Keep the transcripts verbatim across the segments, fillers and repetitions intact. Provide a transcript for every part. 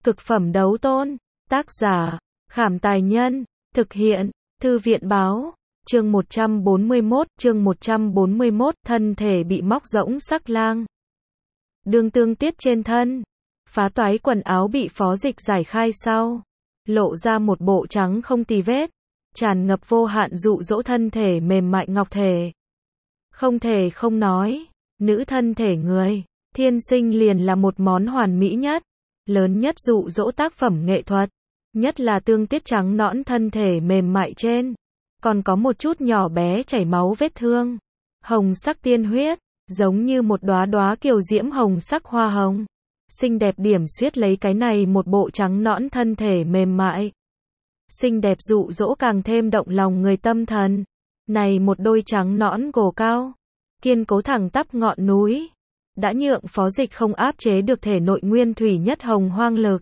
Cực phẩm đấu tôn. Tác giả, Khảm Tài Nhân. Thực hiện, Thư viện Báo. Chương một trăm bốn mươi mốt, chương một trăm bốn mươi mốt, thân thể bị móc rỗng sắc lang. Đường Tương Tuyết trên thân, phá toái quần áo bị Phó Dịch giải khai sau, lộ ra một bộ trắng không tì vết, tràn ngập vô hạn dụ dỗ thân thể mềm mại ngọc thể. Không thể không nói, nữ thân thể người, thiên sinh liền là một món hoàn mỹ nhất, lớn nhất dụ dỗ tác phẩm nghệ thuật, nhất là Tương Tuyết trắng nõn thân thể mềm mại trên, còn có một chút nhỏ bé chảy máu vết thương, hồng sắc tiên huyết, giống như một đóa đóa kiều diễm hồng sắc hoa hồng, xinh đẹp điểm xuyết lấy cái này một bộ trắng nõn thân thể mềm mại. Xinh đẹp dụ dỗ càng thêm động lòng người tâm thần. Này một đôi trắng nõn gồ cao, kiên cố thẳng tắp ngọn núi, đã nhượng Phó Dịch không áp chế được thể nội nguyên thủy nhất hồng hoang lực.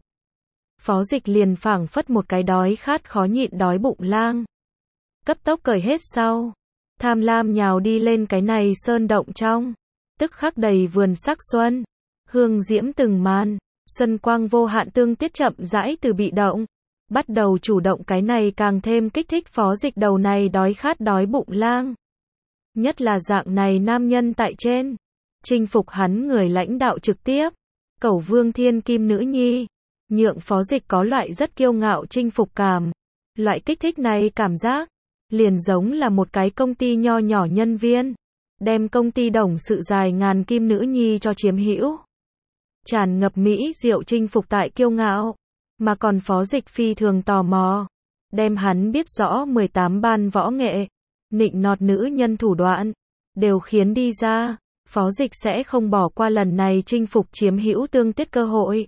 Phó Dịch liền phảng phất một cái đói khát khó nhịn đói bụng lang. Cấp tốc cởi hết sau, tham lam nhào đi lên cái này sơn động trong, tức khắc đầy vườn sắc xuân, hương diễm từng màn, xuân quang vô hạn. Tương Tuyết chậm rãi từ bị động, bắt đầu chủ động, cái này càng thêm kích thích Phó Dịch đầu này đói khát đói bụng lang. Nhất là dạng này nam nhân tại trên, chinh phục hắn người lãnh đạo trực tiếp, Cẩu Vương thiên kim nữ nhi, nhượng Phó Dịch có loại rất kiêu ngạo chinh phục cảm. Loại kích thích này cảm giác, liền giống là một cái công ty nho nhỏ nhân viên, đem công ty đồng sự dài ngàn kim nữ nhi cho chiếm hữu. Tràn ngập mỹ diệu chinh phục tại kiêu ngạo, mà còn Phó Dịch phi thường tò mò, đem hắn biết rõ mười tám ban võ nghệ, nịnh nọt nữ nhân thủ đoạn, đều khiến đi ra. Phó Dịch sẽ không bỏ qua lần này chinh phục chiếm hữu Tương Tuyết cơ hội.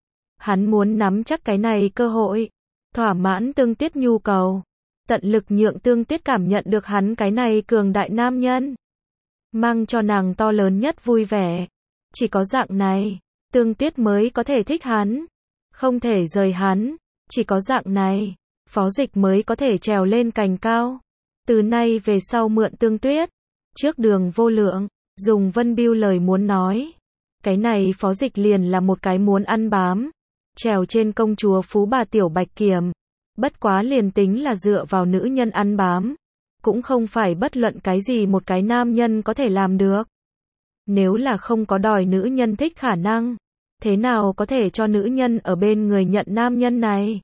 Hắn muốn nắm chắc cái này cơ hội, thỏa mãn Tương Tuyết nhu cầu, tận lực nhượng Tương Tuyết cảm nhận được hắn cái này cường đại nam nhân, mang cho nàng to lớn nhất vui vẻ. Chỉ có dạng này, Tương Tuyết mới có thể thích hắn, không thể rời hắn. Chỉ có dạng này, Phó Dịch mới có thể trèo lên cành cao. Từ nay về sau mượn Tương Tuyết, trước đường vô lượng, dùng Vân Bưu lời muốn nói, cái này Phó Dịch liền là một cái muốn ăn bám, trèo trên công chúa phú bà tiểu Bạch Kiểm. Bất quá liền tính là dựa vào nữ nhân ăn bám, cũng không phải bất luận cái gì một cái nam nhân có thể làm được. Nếu là không có đòi nữ nhân thích khả năng, thế nào có thể cho nữ nhân ở bên người nhận nam nhân này?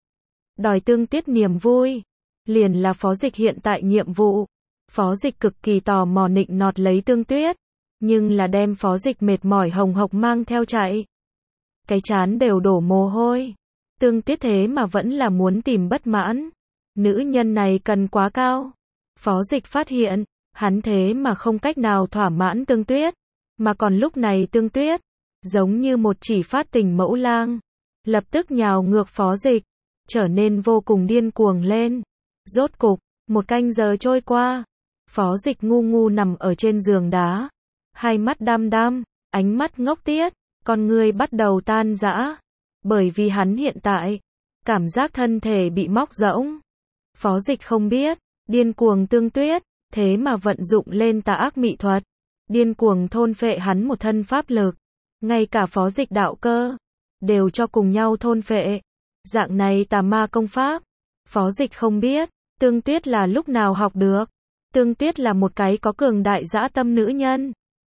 Đòi Tương Tuyết niềm vui, liền là Phó Dịch hiện tại nhiệm vụ. Phó Dịch cực kỳ tò mò nịnh nọt lấy Tương Tuyết, nhưng là đem Phó Dịch mệt mỏi hồng hộc mang theo chạy. Cái chán đều đổ mồ hôi. Tương Tuyết thế mà vẫn là muốn tìm bất mãn. Nữ nhân này cần quá cao. Phó Dịch phát hiện, hắn thế mà không cách nào thỏa mãn Tương Tuyết, mà còn lúc này Tương Tuyết, giống như một chỉ phát tình mẫu lang, lập tức nhào ngược Phó Dịch, trở nên vô cùng điên cuồng lên. Rốt cục, một canh giờ trôi qua, Phó Dịch ngu ngu nằm ở trên giường đá, hai mắt đăm đăm, ánh mắt ngốc tiết, con người bắt đầu tan rã, bởi vì hắn hiện tại, cảm giác thân thể bị móc rỗng. Phó Dịch không biết, điên cuồng Tương Tuyết, thế mà vận dụng lên tà ác mỹ thuật, điên cuồng thôn phệ hắn một thân pháp lực, ngay cả Phó Dịch đạo cơ, đều cho cùng nhau thôn phệ. Dạng này tà ma công pháp, Phó Dịch không biết, Tương Tuyết là lúc nào học được. Tương Tuyết là một cái có cường đại dã tâm nữ nhân.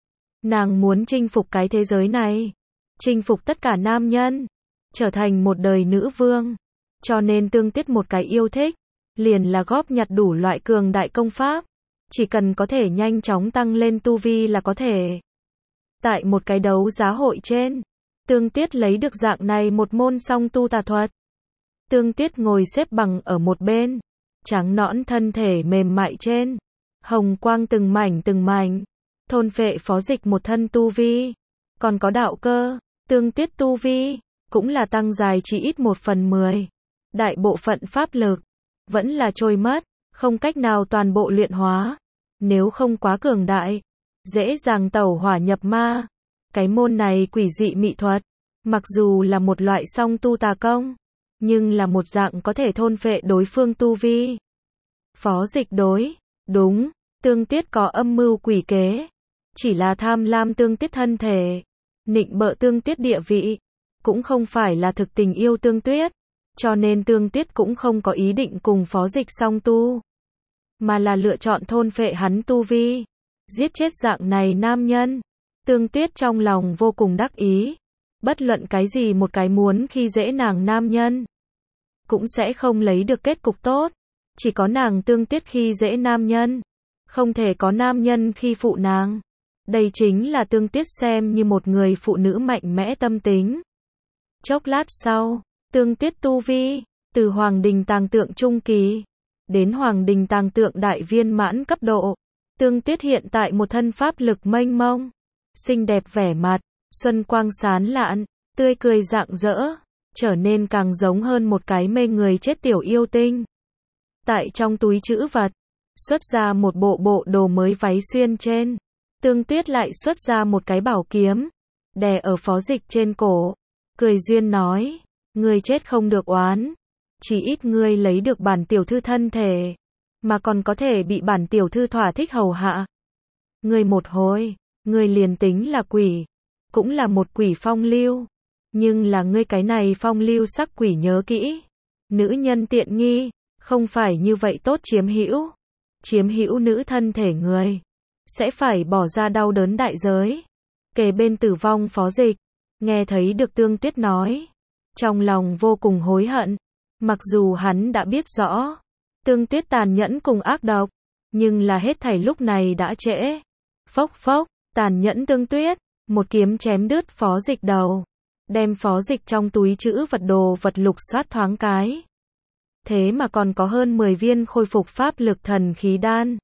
Nàng muốn chinh phục cái thế giới này, chinh phục tất cả nam nhân, trở thành một đời nữ vương. Cho nên Tương Tuyết một cái yêu thích, liền là góp nhặt đủ loại cường đại công pháp, chỉ cần có thể nhanh chóng tăng lên tu vi là có thể. Tại một cái đấu giá hội trên, Tương Tuyết lấy được dạng này một môn song tu tà thuật. Tương Tuyết ngồi xếp bằng ở một bên, trắng nõn thân thể mềm mại trên, hồng quang từng mảnh từng mảnh, thôn phệ Phó Dịch một thân tu vi, còn có đạo cơ. Tương Tuyết tu vi, cũng là tăng dài chỉ ít một phần mười. Đại bộ phận pháp lực, vẫn là trôi mất, không cách nào toàn bộ luyện hóa. Nếu không quá cường đại, dễ dàng tẩu hỏa nhập ma. Cái môn này quỷ dị mỹ thuật, mặc dù là một loại song tu tà công, nhưng là một dạng có thể thôn phệ đối phương tu vi. Phó Dịch đối, đúng, Tương Tuyết có âm mưu quỷ kế, chỉ là tham lam Tương Tuyết thân thể, nịnh bợ Tương Tuyết địa vị, cũng không phải là thực tình yêu Tương Tuyết, cho nên Tương Tuyết cũng không có ý định cùng Phó Dịch song tu, mà là lựa chọn thôn phệ hắn tu vi, giết chết dạng này nam nhân. Tương Tuyết trong lòng vô cùng đắc ý, bất luận cái gì một cái muốn khi dễ nàng nam nhân, cũng sẽ không lấy được kết cục tốt, chỉ có nàng Tương Tuyết khi dễ nam nhân, không thể có nam nhân khi phụ nàng. Đây chính là Tương Tuyết xem như một người phụ nữ mạnh mẽ tâm tính. Chốc lát sau, Tương Tuyết tu vi, từ Hoàng Đình Tàng Tượng Trung Kỳ, đến Hoàng Đình Tàng Tượng Đại Viên Mãn cấp độ. Tương Tuyết hiện tại một thân pháp lực mênh mông, xinh đẹp vẻ mặt, xuân quang sán lạn, tươi cười rạng rỡ, trở nên càng giống hơn một cái mê người chết tiểu yêu tinh. Tại trong túi trữ vật, xuất ra một bộ bộ đồ mới váy xuyên trên. Tương Tuyết lại xuất ra một cái bảo kiếm, đè ở Phó Dịch trên cổ, cười duyên nói, ngươi chết không được oán, chỉ ít ngươi lấy được bản tiểu thư thân thể, mà còn có thể bị bản tiểu thư thỏa thích hầu hạ. Ngươi một hồi, ngươi liền tính là quỷ, cũng là một quỷ phong lưu, nhưng là ngươi cái này phong lưu sắc quỷ nhớ kỹ, nữ nhân tiện nghi, không phải như vậy tốt chiếm hữu, chiếm hữu nữ thân thể người, sẽ phải bỏ ra đau đớn đại giới. Kề bên tử vong Phó Dịch, nghe thấy được Tương Tuyết nói, trong lòng vô cùng hối hận, mặc dù hắn đã biết rõ, Tương Tuyết tàn nhẫn cùng ác độc, nhưng là hết thảy lúc này đã trễ. Phốc phốc, tàn nhẫn Tương Tuyết, một kiếm chém đứt Phó Dịch đầu, đem Phó Dịch trong túi trữ vật đồ vật lục soát thoáng cái. Thế mà còn có hơn mười viên khôi phục pháp lực thần khí đan.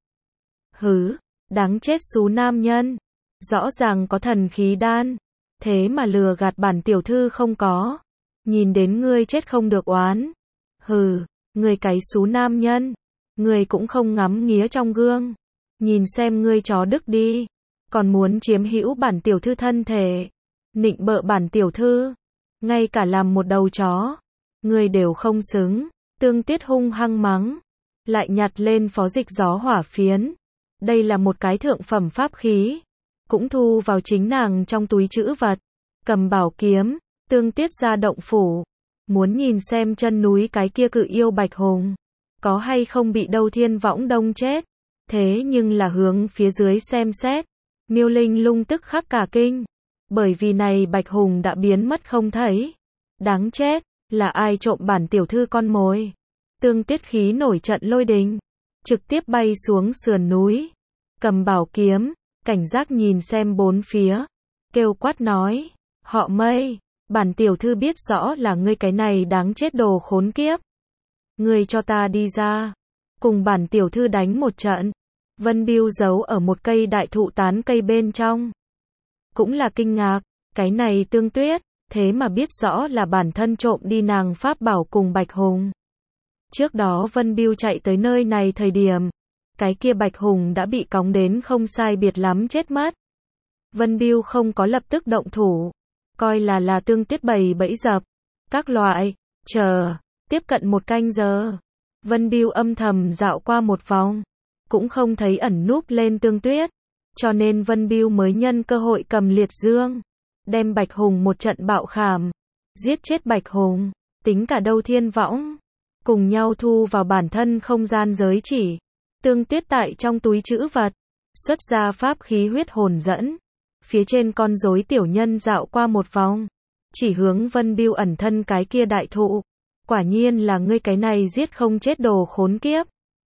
Hứ, đáng chết xú nam nhân, rõ ràng có thần khí đan, thế mà lừa gạt bản tiểu thư không có, nhìn đến ngươi chết không được oán. Hừ, ngươi cái xú nam nhân, ngươi cũng không ngắm nghía trong gương, nhìn xem ngươi chó đức đi, còn muốn chiếm hữu bản tiểu thư thân thể, nịnh bợ bản tiểu thư, ngay cả làm một đầu chó, ngươi đều không xứng. Tương Tuyết hung hăng mắng, lại nhặt lên Phó Dịch gió hỏa phiến. Đây là một cái thượng phẩm pháp khí, cũng thu vào chính nàng trong túi trữ vật. Cầm bảo kiếm, Tương Tuyết ra động phủ, muốn nhìn xem chân núi cái kia cự yêu Bạch Hùng, có hay không bị Đâu Thiên Võng đông chết. Thế nhưng là hướng phía dưới xem xét, Miêu Linh Lung tức khắc cả kinh, bởi vì này Bạch Hùng đã biến mất không thấy. Đáng chết, là ai trộm bản tiểu thư con mồi? Tương Tuyết khí nổi trận lôi đình, trực tiếp bay xuống sườn núi, cầm bảo kiếm, cảnh giác nhìn xem bốn phía, kêu quát nói, họ Mây, bản tiểu thư biết rõ là ngươi cái này đáng chết đồ khốn kiếp. Ngươi cho ta đi ra, cùng bản tiểu thư đánh một trận. Vân Bưu giấu ở một cây đại thụ tán cây bên trong, cũng là kinh ngạc, cái này Tương Tuyết, thế mà biết rõ là bản thân trộm đi nàng pháp bảo cùng Bạch Hùng. Trước đó Vân Bưu chạy tới nơi này thời điểm, cái kia Bạch Hùng đã bị cóng đến không sai biệt lắm chết mất. Vân Bưu không có lập tức động thủ, coi là là Tương Tuyết bày bẫy dập, các loại, chờ, tiếp cận một canh giờ. Vân Bưu âm thầm dạo qua một vòng, cũng không thấy ẩn núp lên Tương Tuyết, cho nên Vân Bưu mới nhân cơ hội cầm liệt dương, đem Bạch Hùng một trận bạo khảm, giết chết Bạch Hùng, tính cả Đâu Thiên Võng, cùng nhau thu vào bản thân không gian giới chỉ. Tương Tuyết tại trong túi trữ vật, xuất ra pháp khí huyết hồn dẫn, phía trên con rối tiểu nhân dạo qua một vòng, chỉ hướng Vân Bưu ẩn thân cái kia đại thụ, quả nhiên là ngươi cái này giết không chết đồ khốn kiếp.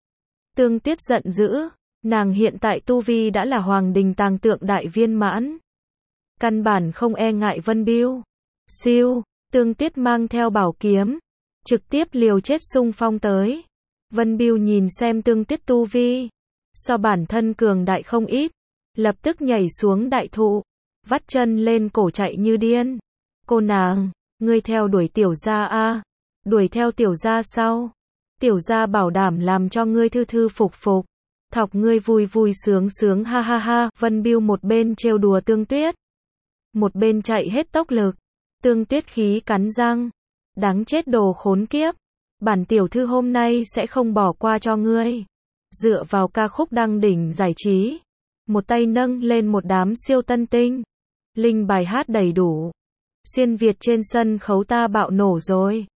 Tương Tuyết giận dữ, nàng hiện tại tu vi đã là Hoàng Đình Tàng Tượng Đại Viên Mãn, căn bản không e ngại Vân Bưu. Siêu, Tương Tuyết mang theo bảo kiếm, trực tiếp liều chết xung phong tới. Vân Bưu nhìn xem Tương Tuyết tu vi, so bản thân cường đại không ít, lập tức nhảy xuống đại thụ, vắt chân lên cổ chạy như điên. Cô nàng, ngươi theo đuổi tiểu gia a, đuổi theo tiểu gia sau, tiểu gia bảo đảm làm cho ngươi thư thư phục phục, thọc ngươi vui vui sướng sướng ha ha ha. Vân Bưu một bên trêu đùa Tương Tuyết, một bên chạy hết tốc lực. Tương Tuyết khí cắn răng, đáng chết đồ khốn kiếp, bản tiểu thư hôm nay sẽ không bỏ qua cho ngươi. Dựa vào ca khúc đăng đỉnh giải trí, một tay nâng lên một đám siêu tân tinh, linh bài hát đầy đủ, Xuyên Việt trên sân khấu ta bạo nổ rồi.